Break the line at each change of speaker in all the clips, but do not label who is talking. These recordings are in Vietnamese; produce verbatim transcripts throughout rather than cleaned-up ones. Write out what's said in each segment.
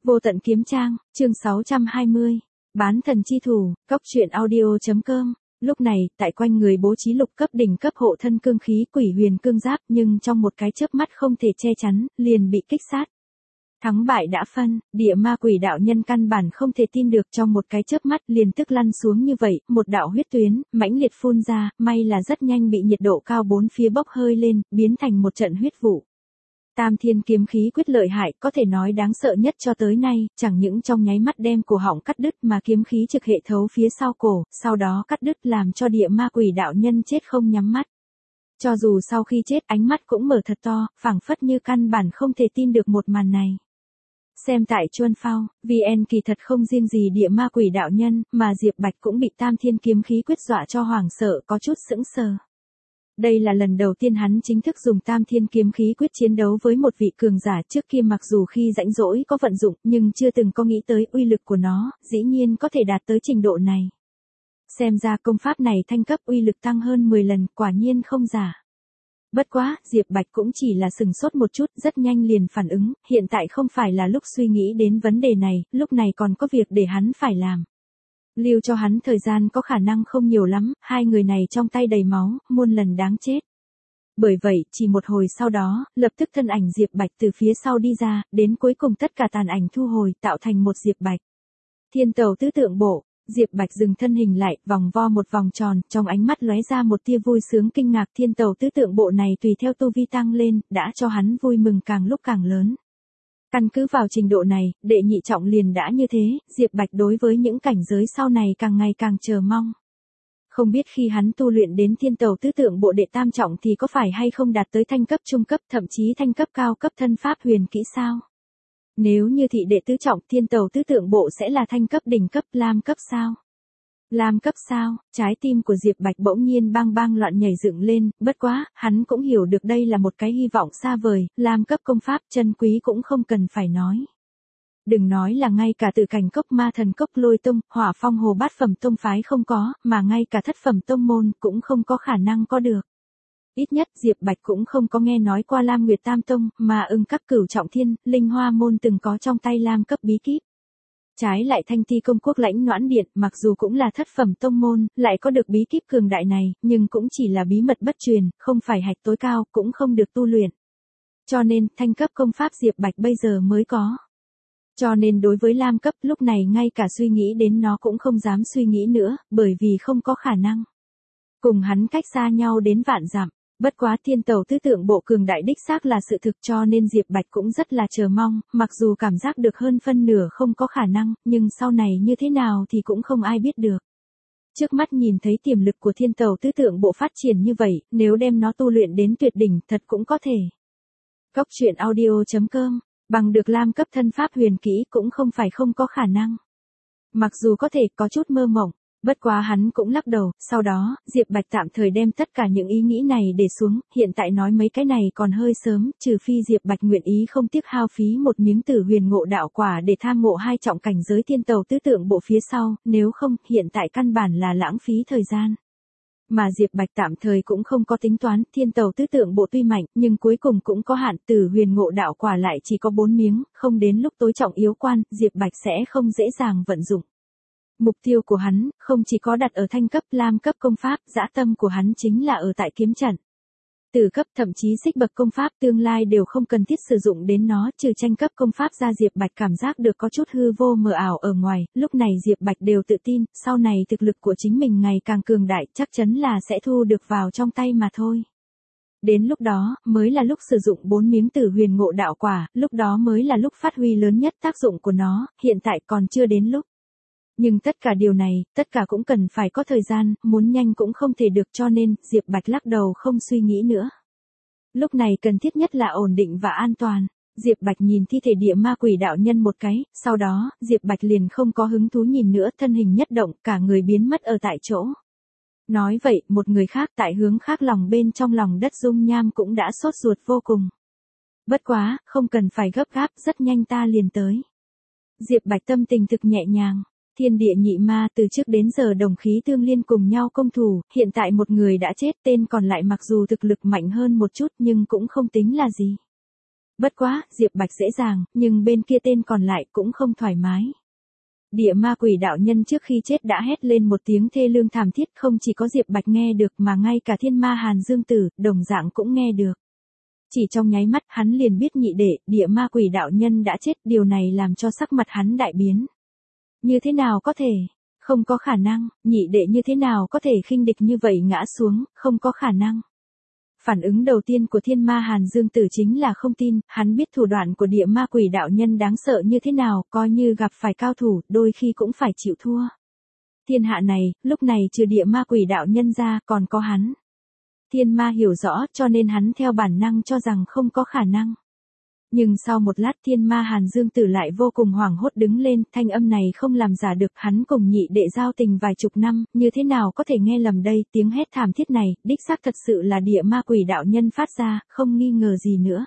Vô tận kiếm trang, chương sáu trăm hai mươi. Bán thần chi thủ, cóc truyện audio.com. Lúc này, tại quanh người bố trí lục cấp đỉnh cấp hộ thân cương khí quỷ huyền cương giáp, nhưng trong một cái chớp mắt không thể che chắn, liền bị kích sát. Thắng bại đã phân, địa ma quỷ đạo nhân căn bản không thể tin được, trong một cái chớp mắt liền tức lăn xuống như vậy, một đạo huyết tuyến, mãnh liệt phun ra, may là rất nhanh bị nhiệt độ cao bốn phía bốc hơi lên, biến thành một trận huyết vụ. Tam thiên kiếm khí quyết lợi hại, có thể nói đáng sợ nhất cho tới nay, chẳng những trong nháy mắt đem cổ họng cắt đứt mà kiếm khí trực hệ thấu phía sau cổ, sau đó cắt đứt làm cho địa ma quỷ đạo nhân chết không nhắm mắt. Cho dù sau khi chết ánh mắt cũng mở thật to, phảng phất như căn bản không thể tin được một màn này. Xem tại Chuân Phao, vê en kỳ thật không riêng gì địa ma quỷ đạo nhân, mà Diệp Bạch cũng bị tam thiên kiếm khí quyết dọa cho hoảng sợ, có chút sững sờ. Đây là lần đầu tiên hắn chính thức dùng tam thiên kiếm khí quyết chiến đấu với một vị cường giả, trước kia mặc dù khi rãnh rỗi có vận dụng nhưng chưa từng có nghĩ tới uy lực của nó, dĩ nhiên có thể đạt tới trình độ này. Xem ra công pháp này thanh cấp uy lực tăng hơn mười lần, quả nhiên không giả. Bất quá, Diệp Bạch cũng chỉ là sừng sốt một chút, rất nhanh liền phản ứng, hiện tại không phải là lúc suy nghĩ đến vấn đề này, lúc này còn có việc để hắn phải làm. Lưu cho hắn thời gian có khả năng không nhiều lắm, hai người này trong tay đầy máu, muôn lần đáng chết. Bởi vậy, chỉ một hồi sau đó, lập tức thân ảnh Diệp Bạch từ phía sau đi ra, đến cuối cùng tất cả tàn ảnh thu hồi, tạo thành một Diệp Bạch. Thiên tàu tứ tượng bộ, Diệp Bạch dừng thân hình lại, vòng vo một vòng tròn, trong ánh mắt lóe ra một tia vui sướng kinh ngạc, thiên tàu tứ tượng bộ này tùy theo tu vi tăng lên, đã cho hắn vui mừng càng lúc càng lớn. Căn cứ vào trình độ này, đệ nhị trọng liền đã như thế, Diệp Bạch đối với những cảnh giới sau này càng ngày càng chờ mong. Không biết khi hắn tu luyện đến thiên tàu tứ tượng bộ đệ tam trọng thì có phải hay không đạt tới thanh cấp trung cấp, thậm chí thanh cấp cao cấp thân pháp huyền kỹ sao? Nếu như thị đệ tứ trọng thiên tàu tứ tượng bộ sẽ là thanh cấp đỉnh cấp lam cấp sao? Lam cấp sao? Trái tim của Diệp Bạch bỗng nhiên bang bang loạn nhảy dựng lên, bất quá, hắn cũng hiểu được đây là một cái hy vọng xa vời, lam cấp công pháp chân quý cũng không cần phải nói. Đừng nói là ngay cả tự cảnh cốc ma thần cốc lôi tông, hỏa phong hồ bát phẩm tông phái không có, mà ngay cả thất phẩm tông môn cũng không có khả năng có được. Ít nhất Diệp Bạch cũng không có nghe nói qua Lam Nguyệt Tam Tông, mà ưng các cửu trọng thiên, linh hoa môn từng có trong tay lam cấp bí kíp. Trái lại Thanh Ti công quốc lãnh noãn điện, mặc dù cũng là thất phẩm tông môn, lại có được bí kíp cường đại này, nhưng cũng chỉ là bí mật bất truyền, không phải hạch tối cao, cũng không được tu luyện. Cho nên, thanh cấp công pháp Diệp Bạch bây giờ mới có. Cho nên đối với lam cấp, lúc này ngay cả suy nghĩ đến nó cũng không dám suy nghĩ nữa, bởi vì không có khả năng. Cùng hắn cách xa nhau đến vạn dặm. Bất quá thiên tàu tứ tượng bộ cường đại đích xác là sự thực, cho nên Diệp Bạch cũng rất là chờ mong, mặc dù cảm giác được hơn phân nửa không có khả năng, nhưng sau này như thế nào thì cũng không ai biết được. Trước mắt nhìn thấy tiềm lực của thiên tàu tứ tượng bộ phát triển như vậy, nếu đem nó tu luyện đến tuyệt đỉnh thật cũng có thể. Cóc truyện audio.com, bằng được lam cấp thân pháp huyền kỹ cũng không phải không có khả năng. Mặc dù có thể có chút mơ mộng. Bất quá hắn cũng lắc đầu, sau đó, Diệp Bạch tạm thời đem tất cả những ý nghĩ này để xuống, hiện tại nói mấy cái này còn hơi sớm, trừ phi Diệp Bạch nguyện ý không tiếc hao phí một miếng tử huyền ngộ đạo quả để tham ngộ hai trọng cảnh giới thiên tàu tứ tượng bộ phía sau, nếu không, hiện tại căn bản là lãng phí thời gian. Mà Diệp Bạch tạm thời cũng không có tính toán, thiên tàu tứ tượng bộ tuy mạnh, nhưng cuối cùng cũng có hạn, tử huyền ngộ đạo quả lại chỉ có bốn miếng, không đến lúc tối trọng yếu quan, Diệp Bạch sẽ không dễ dàng vận dụng. Mục tiêu của hắn, không chỉ có đặt ở thanh cấp lam cấp công pháp, dã tâm của hắn chính là ở tại kiếm trận. Từ cấp thậm chí xích bậc công pháp tương lai đều không cần thiết sử dụng đến nó, trừ tranh cấp công pháp ra Diệp Bạch cảm giác được có chút hư vô mờ ảo ở ngoài, lúc này Diệp Bạch đều tự tin, sau này thực lực của chính mình ngày càng cường đại, chắc chắn là sẽ thu được vào trong tay mà thôi. Đến lúc đó, mới là lúc sử dụng bốn miếng tử huyền ngộ đạo quả, lúc đó mới là lúc phát huy lớn nhất tác dụng của nó, hiện tại còn chưa đến lúc. Nhưng tất cả điều này, tất cả cũng cần phải có thời gian, muốn nhanh cũng không thể được, cho nên, Diệp Bạch lắc đầu không suy nghĩ nữa. Lúc này cần thiết nhất là ổn định và an toàn. Diệp Bạch nhìn thi thể địa ma quỷ đạo nhân một cái, sau đó, Diệp Bạch liền không có hứng thú nhìn nữa, thân hình nhất động, cả người biến mất ở tại chỗ. Nói vậy, một người khác tại hướng khác lòng bên trong lòng đất dung nham cũng đã sốt ruột vô cùng. Bất quá, không cần phải gấp gáp, rất nhanh ta liền tới. Diệp Bạch tâm tình thực nhẹ nhàng. Thiên địa nhị ma từ trước đến giờ đồng khí tương liên cùng nhau công thủ, hiện tại một người đã chết, tên còn lại mặc dù thực lực mạnh hơn một chút nhưng cũng không tính là gì. Bất quá, Diệp Bạch dễ dàng, nhưng bên kia tên còn lại cũng không thoải mái. Địa ma quỷ đạo nhân trước khi chết đã hét lên một tiếng thê lương thảm thiết, không chỉ có Diệp Bạch nghe được mà ngay cả Thiên Ma Hàn Dương Tử, đồng dạng cũng nghe được. Chỉ trong nháy mắt hắn liền biết nhị đệ, địa ma quỷ đạo nhân đã chết, điều này làm cho sắc mặt hắn đại biến. Như thế nào có thể? Không có khả năng, nhị đệ như thế nào có thể khinh địch như vậy ngã xuống, không có khả năng. Phản ứng đầu tiên của Thiên Ma Hàn Dương Tử chính là không tin, hắn biết thủ đoạn của địa ma quỷ đạo nhân đáng sợ như thế nào, coi như gặp phải cao thủ, đôi khi cũng phải chịu thua. Thiên hạ này, lúc này trừ địa ma quỷ đạo nhân ra, còn có hắn. Thiên ma hiểu rõ, cho nên hắn theo bản năng cho rằng không có khả năng. Nhưng sau một lát Thiên Ma Hàn Dương Tử lại vô cùng hoảng hốt đứng lên, thanh âm này không làm giả được, hắn cùng nhị đệ giao tình vài chục năm, như thế nào có thể nghe lầm đây, tiếng hét thảm thiết này, đích xác thật sự là địa ma quỷ đạo nhân phát ra, không nghi ngờ gì nữa.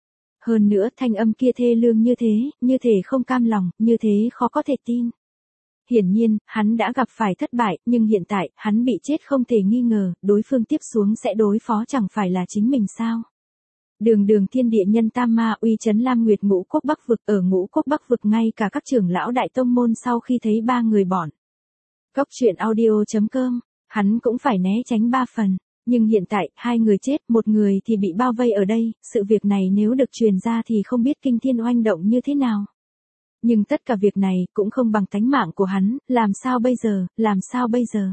Hơn nữa thanh âm kia thê lương như thế, như thể không cam lòng, như thế khó có thể tin. Hiển nhiên, hắn đã gặp phải thất bại, nhưng hiện tại, hắn bị chết không thể nghi ngờ, đối phương tiếp xuống sẽ đối phó chẳng phải là chính mình sao. Đường đường thiên địa nhân tam ma uy chấn Lam Nguyệt Ngũ Quốc Bắc Vực, ở Ngũ Quốc Bắc Vực ngay cả các trưởng lão đại tông môn sau khi thấy ba người bọn. Cốc truyện audio chấm com, hắn cũng phải né tránh ba phần. Nhưng hiện tại, hai người chết, một người thì bị bao vây ở đây, sự việc này nếu được truyền ra thì không biết kinh thiên oanh động như thế nào. Nhưng tất cả việc này cũng không bằng tánh mạng của hắn, làm sao bây giờ, làm sao bây giờ.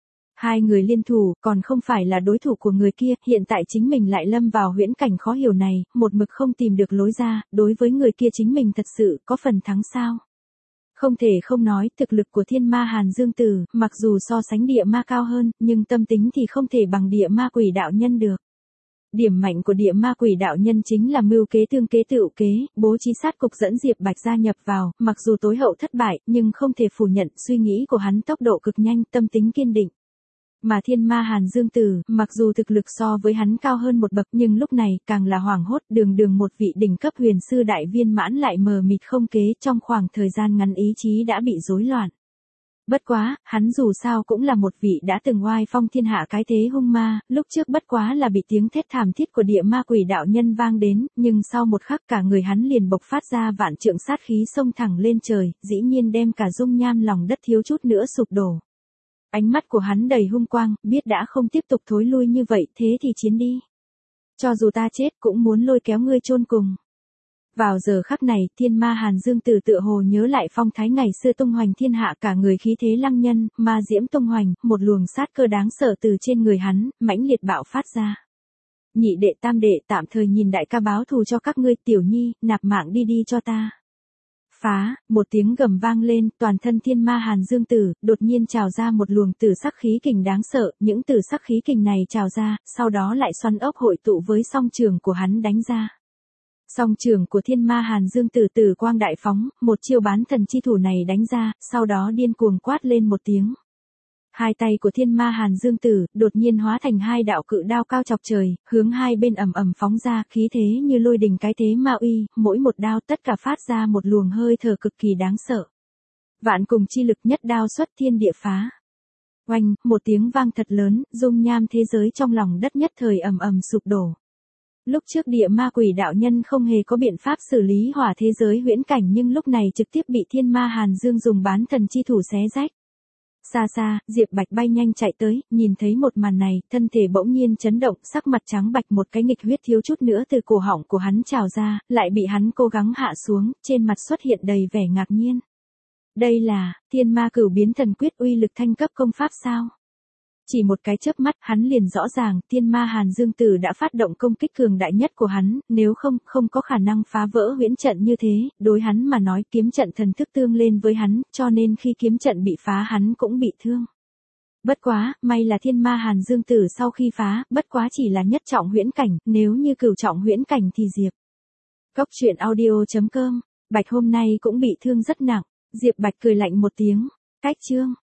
Hai người liên thủ, còn không phải là đối thủ của người kia, hiện tại chính mình lại lâm vào huyễn cảnh khó hiểu này, một mực không tìm được lối ra, đối với người kia chính mình thật sự có phần thắng sao. Không thể không nói, thực lực của Thiên Ma Hàn Dương Tử, mặc dù so sánh địa ma cao hơn, nhưng tâm tính thì không thể bằng địa ma quỷ đạo nhân được. Điểm mạnh của địa ma quỷ đạo nhân chính là mưu kế tương kế tựu kế, bố trí sát cục dẫn Diệp Bạch gia nhập vào, mặc dù tối hậu thất bại, nhưng không thể phủ nhận suy nghĩ của hắn tốc độ cực nhanh, tâm tính kiên định. Mà Thiên Ma Hàn Dương Tử, mặc dù thực lực so với hắn cao hơn một bậc nhưng lúc này càng là hoảng hốt, đường đường một vị đỉnh cấp huyền sư đại viên mãn lại mờ mịt không kế, trong khoảng thời gian ngắn ý chí đã bị rối loạn. Bất quá, hắn dù sao cũng là một vị đã từng oai phong thiên hạ cái thế hung ma, lúc trước bất quá là bị tiếng thét thảm thiết của địa ma quỷ đạo nhân vang đến, nhưng sau một khắc cả người hắn liền bộc phát ra vạn trượng sát khí xông thẳng lên trời, dĩ nhiên đem cả dung nham lòng đất thiếu chút nữa sụp đổ. Ánh mắt của hắn đầy hung quang, biết đã không tiếp tục thối lui như vậy, thế thì chiến đi. Cho dù ta chết cũng muốn lôi kéo ngươi chôn cùng. Vào giờ khắc này, Thiên Ma Hàn Dương Tử tựa hồ nhớ lại phong thái ngày xưa tung hoành thiên hạ, cả người khí thế lăng nhân, ma diễm tung hoành, một luồng sát cơ đáng sợ từ trên người hắn, mãnh liệt bạo phát ra. Nhị đệ tam đệ tạm thời nhìn đại ca báo thù cho các ngươi, tiểu nhi, nạp mạng đi đi cho ta. Phá, một tiếng gầm vang lên, toàn thân Thiên Ma Hàn Dương Tử, đột nhiên trào ra một luồng tử sắc khí kình đáng sợ, những tử sắc khí kình này trào ra, sau đó lại xoắn ốc hội tụ với song trường của hắn đánh ra. Song trường của Thiên Ma Hàn Dương Tử tử quang đại phóng, một chiêu bán thần chi thủ này đánh ra, sau đó điên cuồng quát lên một tiếng. Hai tay của Thiên Ma Hàn Dương Tử, đột nhiên hóa thành hai đạo cự đao cao chọc trời, hướng hai bên ầm ầm phóng ra, khí thế như lôi đình cái thế ma uy, mỗi một đao tất cả phát ra một luồng hơi thở cực kỳ đáng sợ. Vạn cùng chi lực nhất đao xuất thiên địa phá. Oanh, một tiếng vang thật lớn, dung nham thế giới trong lòng đất nhất thời ầm ầm sụp đổ. Lúc trước địa ma quỷ đạo nhân không hề có biện pháp xử lý hỏa thế giới huyễn cảnh nhưng lúc này trực tiếp bị Thiên Ma Hàn Dương dùng bán thần chi thủ xé rách. Xa xa, Diệp Bạch bay nhanh chạy tới, nhìn thấy một màn này, thân thể bỗng nhiên chấn động, sắc mặt trắng bạch, một cái nghịch huyết thiếu chút nữa từ cổ họng của hắn trào ra, lại bị hắn cố gắng hạ xuống, trên mặt xuất hiện đầy vẻ ngạc nhiên. Đây là, Thiên Ma Cửu Biến Thần Quyết uy lực thanh cấp công pháp sao? Chỉ một cái chớp mắt, hắn liền rõ ràng, Thiên Ma Hàn Dương Tử đã phát động công kích cường đại nhất của hắn, nếu không, không có khả năng phá vỡ huyễn trận như thế, đối hắn mà nói kiếm trận thần thức tương lên với hắn, cho nên khi kiếm trận bị phá hắn cũng bị thương. Bất quá, may là Thiên Ma Hàn Dương Tử sau khi phá, bất quá chỉ là nhất trọng huyễn cảnh, nếu như cửu trọng huyễn cảnh thì Diệp. Cốc truyện audio chấm com, Bạch hôm nay cũng bị thương rất nặng, Diệp Bạch cười lạnh một tiếng, cách chương.